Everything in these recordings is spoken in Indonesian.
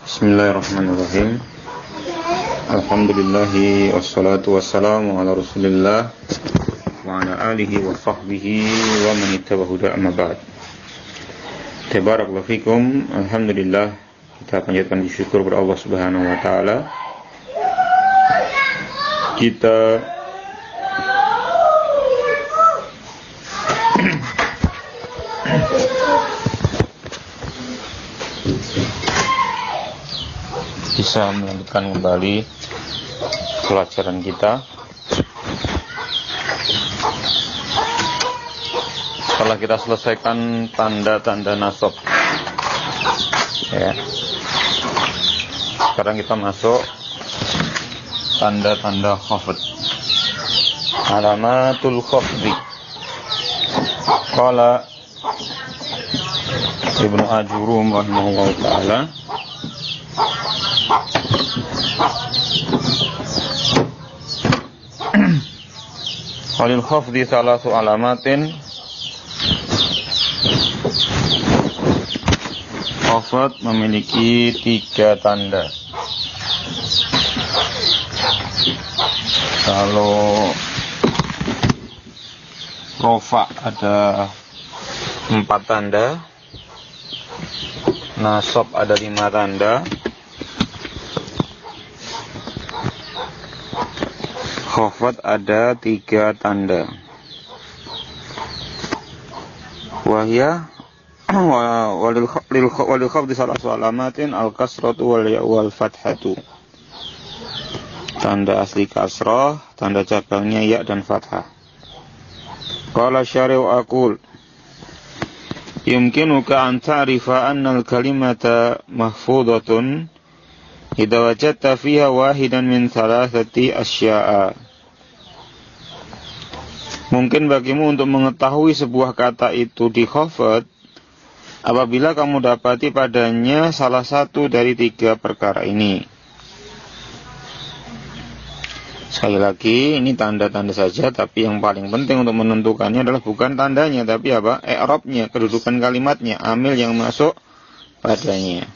Bismillahirrahmanirrahim. Alhamdulillahi wassalatu wassalamu ala Rasulillah wa ala alihi wa sahbihi wa man ittaba'a huda amma ba'd. Tabarakallahu fikum. Alhamdulillah, kita panjatkan syukur kepada Allah Subhanahu wa taala. Kita bisa melanjutkan kembali pelajaran kita setelah kita selesaikan tanda-tanda nasab ya. Sekarang kita masuk tanda-tanda khafd, alamatul khafdi. Qala Ibnu Ajurum rahimahullah ta'ala, walil khafdi salasu alamatin. Khafd memiliki 3 tanda. Kalau rofa ada 4 tanda, nasab ada 5 tanda, khafd ada 3 tanda. Wahya walil khafdi salasu alamatin al-kasratu wal fathatu. Tanda asli kasrah, tanda cabangnya ya dan fathah. Qala syari'u aqul yumkinuka an ta'rifa anna al-kalimata mahfudhatun idza wajadta fiha wahidan min thalathati asya'a. Mungkin bagimu untuk mengetahui sebuah kata itu di khafd apabila kamu dapati padanya salah satu dari 3 perkara ini. Sekali lagi, ini tanda-tanda saja, tapi yang paling penting untuk menentukannya adalah bukan tandanya, tapi apa? I'rabnya, kedudukan kalimatnya, amil yang masuk padanya.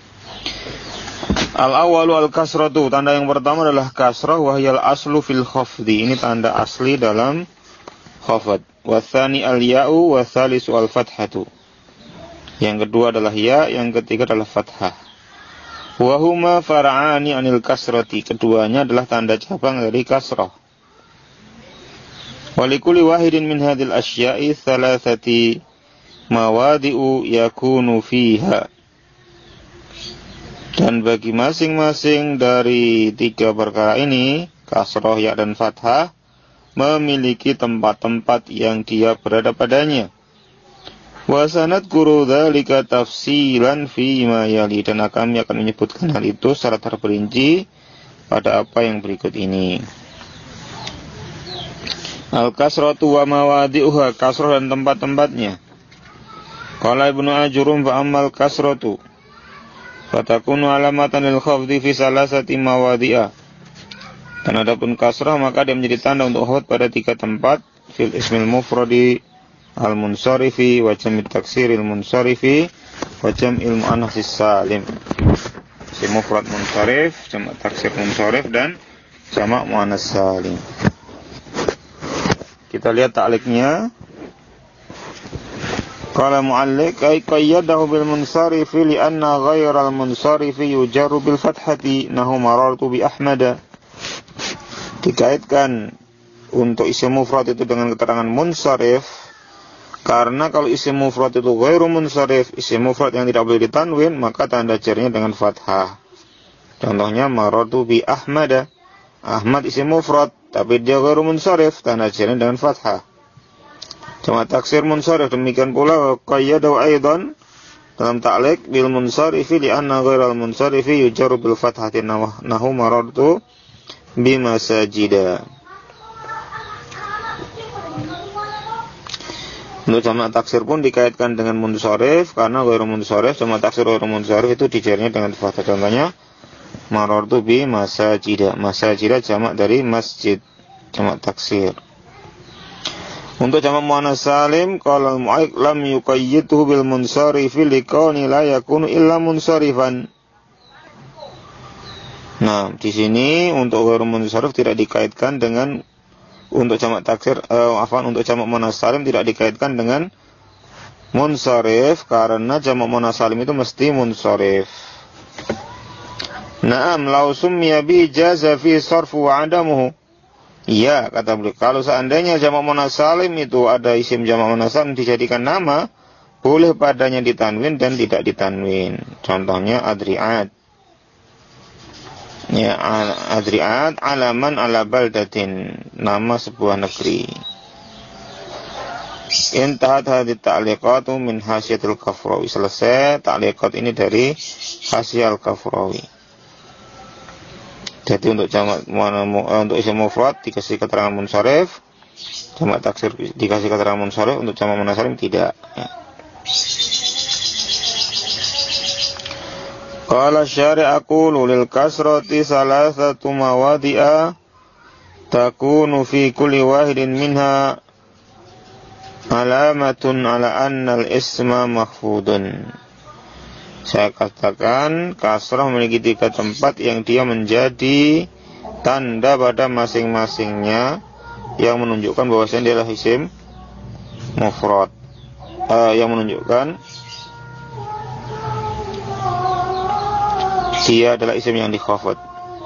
Al-awwalu al-kasratu, tanda yang pertama adalah kasrah, wahyal aslu fil khafdi. Ini tanda asli dalam khafd. Wathani al-ya'u, wathalisu al-fathatu. Yang kedua adalah ya, yang ketiga adalah fathah. Wahuma fara'ani anil kasrati, keduanya adalah tanda cabang dari kasrah. Walikuli wahidin min hadil asya'i thalathati mawadi'u yakunu fiha. Dan bagi masing-masing dari 3 perkara ini, kasrah, ya dan fathah, memiliki tempat-tempat yang dia berada padanya. Wa sanadkuru dzalika tafsilan fi ma yali, dan kami akan menyebutkan hal itu secara terperinci pada apa yang berikut ini. Al-kasratu wa mawadi'uha, kasrah dan tempat-tempatnya. Qala Ibnu Ajurum fa ammal kasratu fatakunu alamatan lil khafdi fi salasati mawadi'a. Dan adapun kasrah maka dia menjadi tanda untuk khafd pada 3 tempat, fil ismil mufradi al-munsarifi wa jam'it taksiril munsarifi wa jam'il muannatsis salim. Si mufrad munsarif, jamak taksir munsarif, dan jamak muannats salim. Kita lihat ta'liqnya. Qala mu'alliq ay qayyadahu bil munsarifi li anna ghairal munsarifi yujarru bil fathati nahu marartu bi ahmada. Dikaitkan untuk isim mufrad itu dengan keterangan munsarif, karena kalau isim mufrad itu ghairu munsharif, isim mufrad yang tidak boleh ditanwin, maka tanda jarnya dengan fathah. Contohnya marartu bi Ahmad. Ahmad isim mufrad, tapi dia ghairu munsharif, tanda jarnya dengan fathah. Jamak taksir munsharif, demikian pula qayyadahu aidan dalam ta'liq bil munsarifi li anna ghairal munsarifi yujarru bil fathati nahu marartu bi masajida. Untuk jamak taksir pun dikaitkan dengan munsharif, karena ghairu munsharif, jamak taksir ghairu munsharif itu dijarnya dengan fathah. Contohnya marartu bi masajida. Masajida jamak dari masjid, jamak taksir. Untuk jamak muannats salim, qala al-mu'ayq lam yuqayyidhu bil munsarifi liqauni la yakunu illa munsarifan. Nah, di sini untuk ghairu munsharif tidak dikaitkan dengan untuk jamak taksir, untuk jamak muannas salim tidak dikaitkan dengan munsharif karena jamak muannas salim itu mesti munsharif. Naam, law summiya bi jaza fi sarfu wa adamuhu. Iya, kata beliau, kalau seandainya jamak muannas salim itu ada isim jamak muannas salim dijadikan nama, boleh padanya ditanwin dan tidak ditanwin. Contohnya adri'at. Ya, adri'at alaman ala baldatin, nama sebuah negeri. Intahat hadits ta'liqatu min hasyiatil Kafrawi. Selesai ta'liqat ini dari Hasyiah Al-Kafrawi. Jadi untuk jamak untuk isim mufrad dikasih keterangan munsharif, jamak taksir dikasih keterangan munsharif, untuk jamak muannas salim tidak. Ya. Qala syari' aqulu lil kasrati salasatu mawadi'a takunu fi kulli wahidin minha alamatun ala anna al-isma mahfudun. Saya katakan kasrah memiliki 3 tempat yang dia menjadi tanda pada masing-masingnya yang menunjukkan bahwasanya dia adalah isim mufrad, yang menunjukkan dia adalah isim yang dikhafad.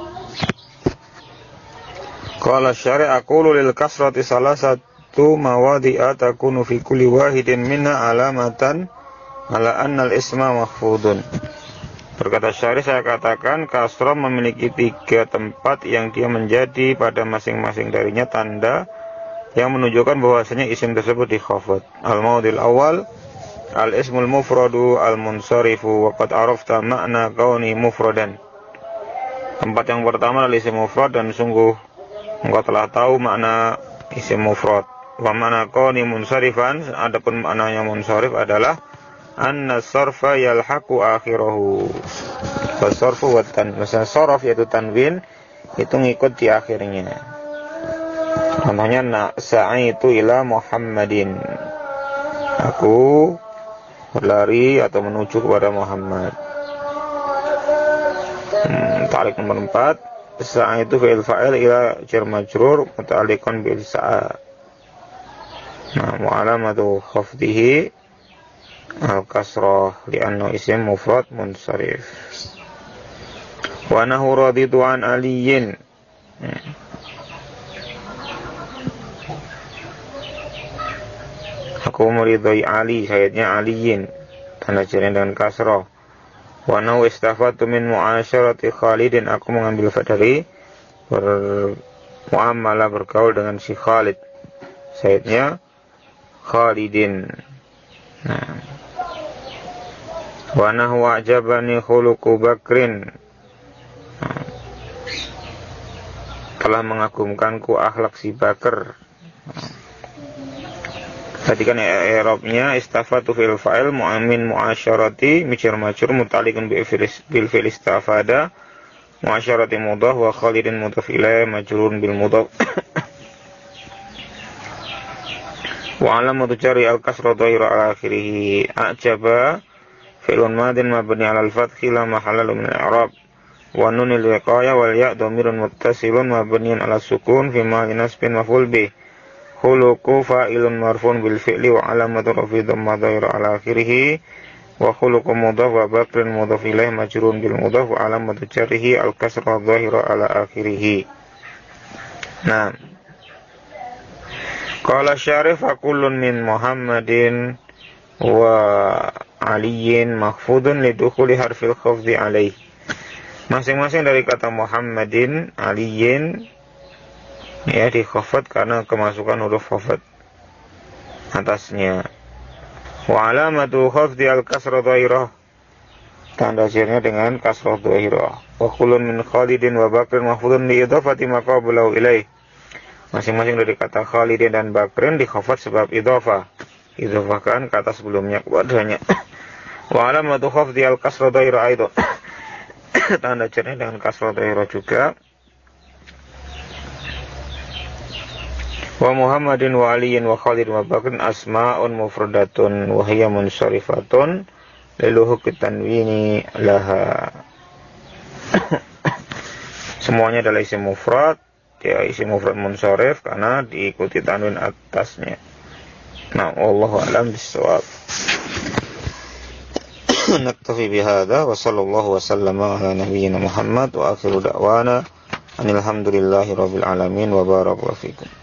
Qala syari' aqulu lil kasrati salasatu mawadi'a takunu fi kulli wahidin minha alamatan ala annal isma mahfudun. Berkata syari', saya katakan kasrah memiliki 3 tempat yang dia menjadi pada masing-masing darinya tanda yang menunjukkan bahwasanya isim tersebut dikhafad. Al-maudil awal al-ismul mufradu al-munsarifu wa qad arafta makna kauni mufradan. Tempat yang pertama adalah isim mufrad dan sungguh engkau telah tahu makna isim mufrad. Wa makna kauni munsarifan, adapun maknanya munsarif adalah anna sarfa yalhaqu akhirahu. Wasarfu wa tan. Maksudnya sarf yaitu tanwin itu ngikut di akhirnya. Contohnya sa'aitu ila Muhammadin. Aku berlari atau menuju kepada Muhammad. Ta'liq nomor 4, sa'aitu fi'il fa'il ila jar majrur muta'alliqan bil sa'a. Nah, mu'alamatu khafdihi al-kasrah li'annahu isim mufrad munsharif. Wa nahu raditu an aliyin. Aku meridhai Ali, sayidnya aliyin, tanda jarnya dengan kasrah. Wa nahu istafatu min mu'asyarati Khalidin, aku mengambil dari muamalah bergaul dengan si Khalid, sayidnya Khalidin. Nah, wa nahu a'jabani khuluqu Bakrin, telah mengagumkanku akhlak si Bakar. Tadi kan i'rabnya istafatu fil fa'il mu'amin mu'asyarati mijar majrur muta'alliqun bil fi'l istafada mu'asyarati mudhaf wa Khalidin mudhaf ilaih majrurun bil mudhaf. Wa alamatu jarri al-kasra dhahira ala akhirih. A'jaba fi'lun madin mabni 'ala al-fathi la mahalla lahu min al-i'rab. Wa nunil wiqayah wal ya' dhamirun muttasilun mabniun 'ala sukun fi mahalli nasbin maf'ul bih. Khuluqu fa'ilun marfun bil fi'li wa alamatu rafi dhamma dhahira 'ala akhirih. Wa khuluqu mudhaf wa Bakrin mudhaf ilaih majrurun bil mudhaf wa alamatu jarrihi al-kasra dhahira 'ala akhirih. Nah, qala syarif kullun min Muhammadin wa Aliyin mahfudun lidukhuli harfil khafdi alaih. Masing-masing dari kata Muhammadin, Aliyin ya dikhafad karena kemasukan huruf khafad atasnya. Wa alamatu khafdi al-kasra dhahirah, tanda jarnya dengan kasrah dhahirah. Wa kullun min Khalidin wa Bakrin mahfudun li idhafati ma qablahu ilaih. Masing-masing dari kata Khalidin dan Bakrin dikhafad sebab idhafah, idhafahkan kata sebelumnya kepadanya. Wa alamatu khafdi al-kasra dhahirah itu tanda jarnya dengan kasrah dhahirah juga. Wa Muhammadin wa Aliyin wa Khalidin wa Bakrin asma'un mufradatun wa hiya munsarifatun liluhuqit tanwini laha. Semuanya adalah isim mufrad, ya isim mufrad munsharif karena diikuti tanwin atasnya. Nah, wallahu a'lam bissawab. Naktafi bihadza wa sallallahu wa sallama ala nabiyyina Muhammad wa akhiru da'wana alhamdulillahi rabbil alamin wa barakallahu fikum.